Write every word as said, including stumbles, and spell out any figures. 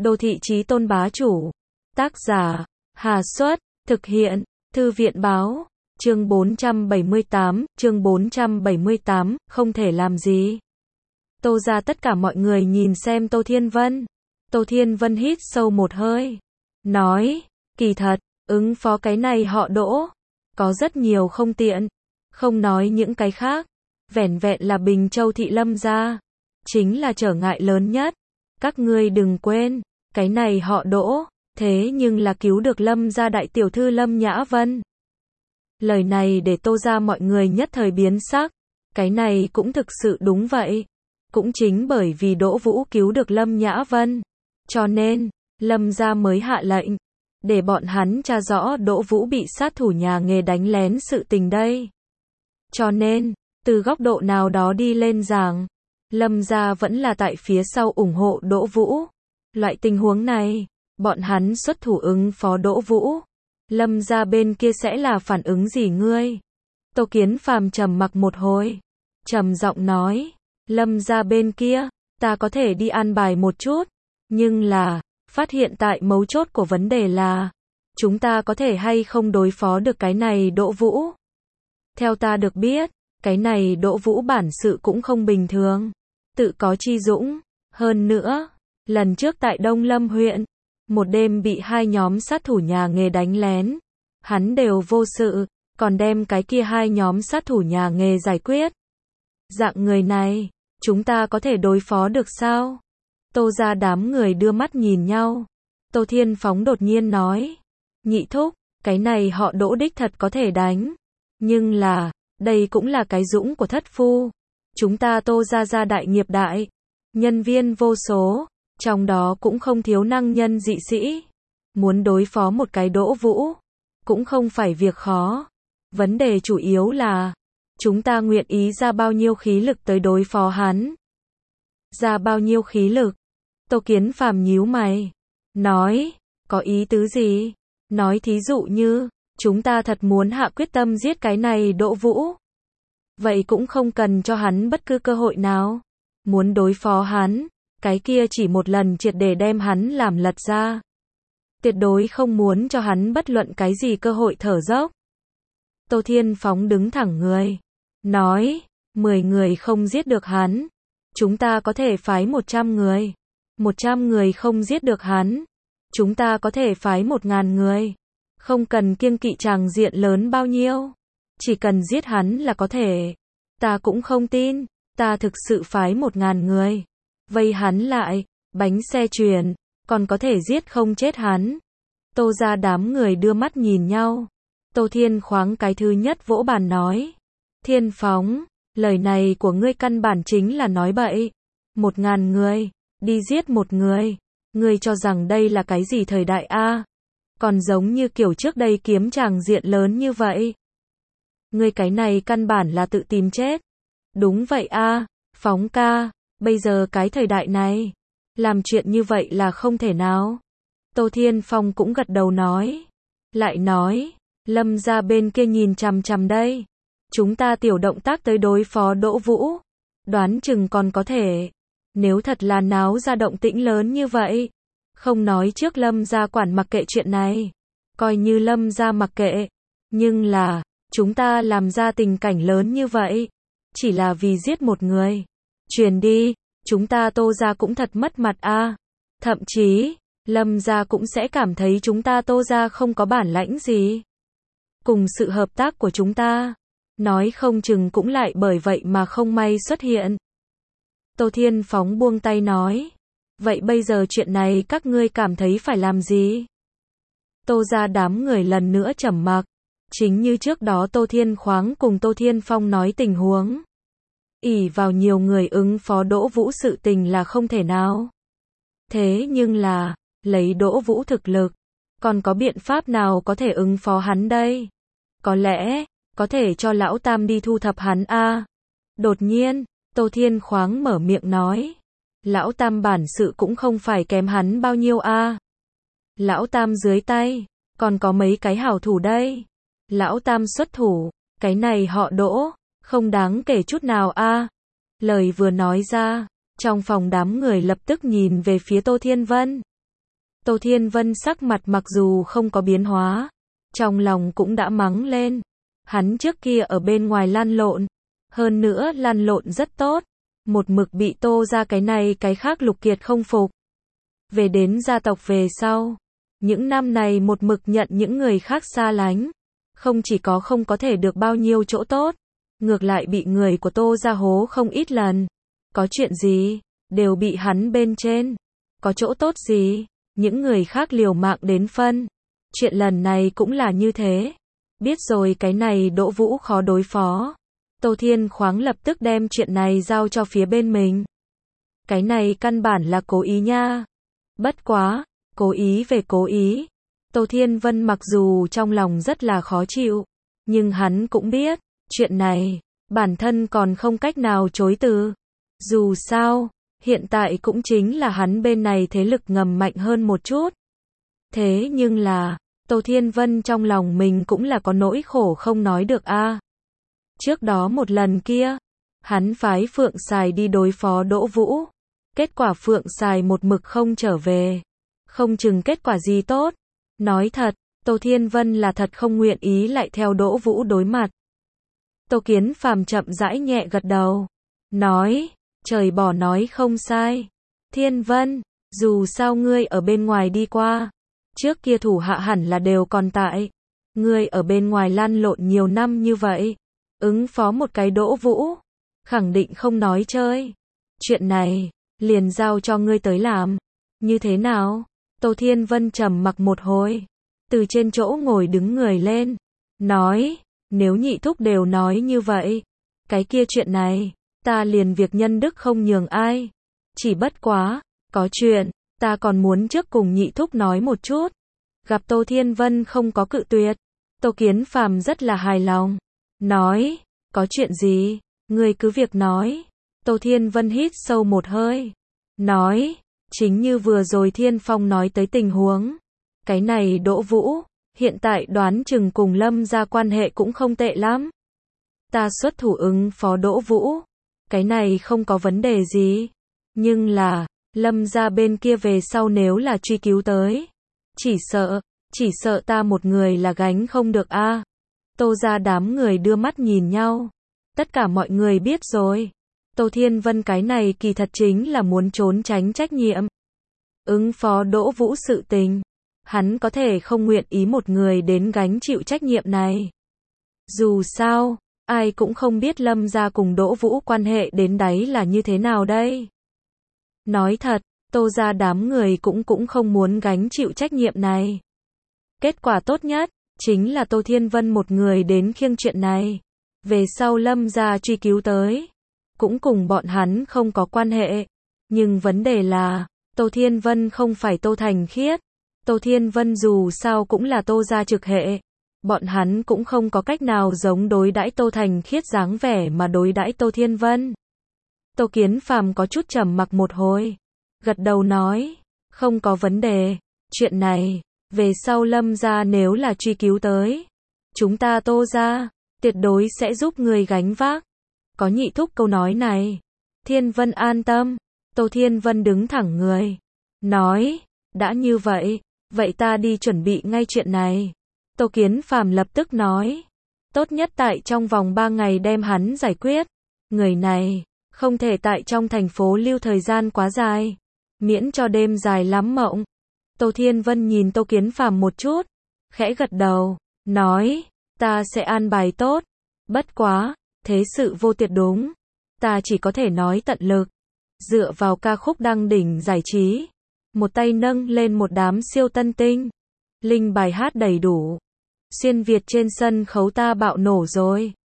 Đô thị chí tôn bá chủ. Tác giả, Hà Xuất, thực hiện, Thư viện Báo, chương bốn trăm bảy mươi tám, chương bốn trăm bảy mươi tám, không thể làm gì. Tô ra tất cả mọi người nhìn xem Tô Thiên Vân. Tô Thiên Vân hít sâu một hơi. Nói, kỳ thật, ứng phó cái này họ Đỗ. Có rất nhiều không tiện. Không nói những cái khác. Vẻn vẹn là Bình Châu thị Lâm gia. Chính là trở ngại lớn nhất. Các ngươi đừng quên, cái này họ Đỗ, thế nhưng là cứu được Lâm gia đại tiểu thư Lâm Nhã Vân. Lời này để Tô ra mọi người nhất thời biến sắc. Cái này cũng thực sự đúng vậy. Cũng chính bởi vì Đỗ Vũ cứu được Lâm Nhã Vân. Cho nên, Lâm gia mới hạ lệnh. Để bọn hắn tra rõ Đỗ Vũ bị sát thủ nhà nghề đánh lén sự tình đây. Cho nên, từ góc độ nào đó đi lên giảng, Lâm gia vẫn là tại phía sau ủng hộ Đỗ Vũ. Loại tình huống này, bọn hắn xuất thủ ứng phó Đỗ Vũ. Lâm gia bên kia sẽ là phản ứng gì ngươi? Tô Kiến Phàm trầm mặc một hồi, trầm giọng nói, Lâm gia bên kia, ta có thể đi an bài một chút, nhưng là, phát hiện tại mấu chốt của vấn đề là, chúng ta có thể hay không đối phó được cái này Đỗ Vũ? Theo ta được biết, cái này Đỗ Vũ bản sự cũng không bình thường, tự có chi dũng, hơn nữa, lần trước tại Đông Lâm huyện, một đêm bị hai nhóm sát thủ nhà nghề đánh lén, hắn đều vô sự, còn đem cái kia hai nhóm sát thủ nhà nghề giải quyết. Dạng người này, chúng ta có thể đối phó được sao? Tô ra đám người đưa mắt nhìn nhau. Tô Thiên Phóng đột nhiên nói, nhị thúc, cái này họ Đỗ đích thật có thể đánh. Nhưng là, đây cũng là cái dũng của thất phu. Chúng ta Tô ra gia đại nghiệp đại, nhân viên vô số, trong đó cũng không thiếu năng nhân dị sĩ. Muốn đối phó một cái Đỗ Vũ, cũng không phải việc khó. Vấn đề chủ yếu là, chúng ta nguyện ý ra bao nhiêu khí lực tới đối phó hắn. Ra bao nhiêu khí lực? Tô Kiến Phàm nhíu mày. Nói, có ý tứ gì? Nói thí dụ như, chúng ta thật muốn hạ quyết tâm giết cái này Đỗ Vũ. Vậy cũng không cần cho hắn bất cứ cơ hội nào. Muốn đối phó hắn, cái kia chỉ một lần triệt để đem hắn làm lật ra. Tuyệt đối không muốn cho hắn bất luận cái gì cơ hội thở dốc. Tô Thiên Phóng đứng thẳng người. Nói, mười người không giết được hắn. Chúng ta có thể phái một trăm người. Một trăm người không giết được hắn. Chúng ta có thể phái một ngàn người. Không cần kiêng kỵ tràng diện lớn bao nhiêu. Chỉ cần giết hắn là có thể. Ta cũng không tin. Ta thực sự phái một ngàn người. Vây hắn lại. Bánh xe chuyển. Còn có thể giết không chết hắn. Tô ra đám người đưa mắt nhìn nhau. Tô Thiên Khoáng cái thứ nhất vỗ bàn nói. Thiên Phóng, lời này của ngươi căn bản chính là nói bậy. Một ngàn người, đi giết một người. Ngươi cho rằng đây là cái gì thời đại a? Còn giống như kiểu trước đây kiếm tràng diện lớn như vậy. Ngươi cái này căn bản là tự tìm chết. Đúng vậy a, Phóng ca, bây giờ cái thời đại này, làm chuyện như vậy là không thể nào. Tô Thiên Phong cũng gật đầu nói. Lại nói, Lâm gia bên kia nhìn chằm chằm đây. Chúng ta tiểu động tác tới đối phó Đỗ Vũ. Đoán chừng còn có thể. Nếu thật là náo ra động tĩnh lớn như vậy. Không nói trước Lâm gia quản mặc kệ chuyện này. Coi như Lâm gia mặc kệ. Nhưng là, chúng ta làm ra tình cảnh lớn như vậy. Chỉ là vì giết một người. Truyền đi, chúng ta Tô gia cũng thật mất mặt a. Thậm chí, Lâm gia cũng sẽ cảm thấy chúng ta Tô gia không có bản lãnh gì. Cùng sự hợp tác của chúng ta. Nói không chừng cũng lại bởi vậy mà không may xuất hiện. Tô Thiên Phóng buông tay nói. Vậy bây giờ chuyện này các ngươi cảm thấy phải làm gì? Tô ra đám người lần nữa trầm mặc. Chính như trước đó Tô Thiên Khoáng cùng Tô Thiên Phong nói tình huống. Ỷ vào nhiều người ứng phó Đỗ Vũ sự tình là không thể nào. Thế nhưng là, lấy Đỗ Vũ thực lực, còn có biện pháp nào có thể ứng phó hắn đây? Có lẽ, có thể cho Lão Tam đi thu thập hắn a. Đột nhiên, Tô Thiên Khoáng mở miệng nói. Lão Tam bản sự cũng không phải kém hắn bao nhiêu a. Lão Tam dưới tay, còn có mấy cái hảo thủ đây. Lão Tam xuất thủ, cái này họ Đỗ, không đáng kể chút nào a. Lời vừa nói ra, trong phòng đám người lập tức nhìn về phía Tô Thiên Vân. Tô Thiên Vân sắc mặt mặc dù không có biến hóa, trong lòng cũng đã mắng lên. Hắn trước kia ở bên ngoài lăn lộn, hơn nữa lăn lộn rất tốt, một mực bị Tô ra cái này cái khác Lục Kiệt không phục. Về đến gia tộc về sau, những năm này một mực nhận những người khác xa lánh, không chỉ có không có thể được bao nhiêu chỗ tốt, ngược lại bị người của Tô ra hố không ít lần. Có chuyện gì, đều bị hắn bên trên. Có chỗ tốt gì, những người khác liều mạng đến phân. Chuyện lần này cũng là như thế. Biết rồi cái này Đỗ Vũ khó đối phó. Tô Thiên Khoáng lập tức đem chuyện này giao cho phía bên mình. Cái này căn bản là cố ý nha. Bất quá, cố ý về cố ý. Tô Thiên Vân mặc dù trong lòng rất là khó chịu, nhưng hắn cũng biết, chuyện này, bản thân còn không cách nào chối từ. Dù sao, hiện tại cũng chính là hắn bên này thế lực ngầm mạnh hơn một chút. Thế nhưng là, Tô Thiên Vân trong lòng mình cũng là có nỗi khổ không nói được a. Trước đó một lần kia, hắn phái Phượng Sài đi đối phó Đỗ Vũ. Kết quả Phượng Sài một mực không trở về. Không chừng kết quả gì tốt. Nói thật, Tô Thiên Vân là thật không nguyện ý lại theo Đỗ Vũ đối mặt. Tô Kiến Phàm chậm rãi nhẹ gật đầu. Nói, trời bỏ nói không sai. Thiên Vân, dù sao ngươi ở bên ngoài đi qua. Trước kia thủ hạ hẳn là đều còn tại. Ngươi ở bên ngoài lăn lộn nhiều năm như vậy. Ứng phó một cái Đỗ Vũ. Khẳng định không nói chơi. Chuyện này, liền giao cho ngươi tới làm. Như thế nào? Tô Thiên Vân trầm mặc một hồi. Từ trên chỗ ngồi đứng người lên. Nói, nếu nhị thúc đều nói như vậy. Cái kia chuyện này, ta liền việc nhân đức không nhường ai. Chỉ bất quá, có chuyện, ta còn muốn trước cùng nhị thúc nói một chút. Gặp Tô Thiên Vân không có cự tuyệt. Tô Kiến Phàm rất là hài lòng. Nói, có chuyện gì, ngươi cứ việc nói. Tô Thiên Vân hít sâu một hơi. Nói, chính như vừa rồi Thiên Phong nói tới tình huống. Cái này Đỗ Vũ, hiện tại đoán chừng cùng Lâm gia quan hệ cũng không tệ lắm. Ta xuất thủ ứng phó Đỗ Vũ. Cái này không có vấn đề gì. Nhưng là, Lâm gia bên kia về sau nếu là truy cứu tới. Chỉ sợ, chỉ sợ ta một người là gánh không được a. Tô ra đám người đưa mắt nhìn nhau. Tất cả mọi người biết rồi. Tô Thiên Vân cái này kỳ thật chính là muốn trốn tránh trách nhiệm. Ứng phó Đỗ Vũ sự tình. Hắn có thể không nguyện ý một người đến gánh chịu trách nhiệm này. Dù sao, ai cũng không biết Lâm gia cùng Đỗ Vũ quan hệ đến đáy là như thế nào đây. Nói thật, Tô ra đám người cũng cũng không muốn gánh chịu trách nhiệm này. Kết quả tốt nhất, chính là Tô Thiên Vân một người đến khiêng chuyện này. Về sau Lâm gia truy cứu tới. Cũng cùng bọn hắn không có quan hệ. Nhưng vấn đề là, Tô Thiên Vân không phải Tô Thành Khiết. Tô Thiên Vân dù sao cũng là Tô gia trực hệ. Bọn hắn cũng không có cách nào giống đối đãi Tô Thành Khiết dáng vẻ mà đối đãi Tô Thiên Vân. Tô Kiến Phàm có chút trầm mặc một hồi. Gật đầu nói, không có vấn đề. Chuyện này, về sau Lâm gia nếu là truy cứu tới. Chúng ta Tô gia, tuyệt đối sẽ giúp người gánh vác. Có nhị thúc câu nói này. Thiên Vân an tâm. Tô Thiên Vân đứng thẳng người. Nói, đã như vậy, vậy ta đi chuẩn bị ngay chuyện này. Tô Kiến Phàm lập tức nói. Tốt nhất tại trong vòng ba ngày đem hắn giải quyết. Người này, không thể tại trong thành phố lưu thời gian quá dài. Miễn cho đêm dài lắm mộng. Tô Thiên Vân nhìn Tô Kiến Phàm một chút. Khẽ gật đầu. Nói, ta sẽ an bài tốt. Bất quá, thế sự vô tuyệt đúng. Ta chỉ có thể nói tận lực. Dựa vào ca khúc đăng đỉnh giải trí. Một tay nâng lên một đám siêu tân tinh. Linh bài hát đầy đủ. Xuyên Việt trên sân khấu ta bạo nổ rồi.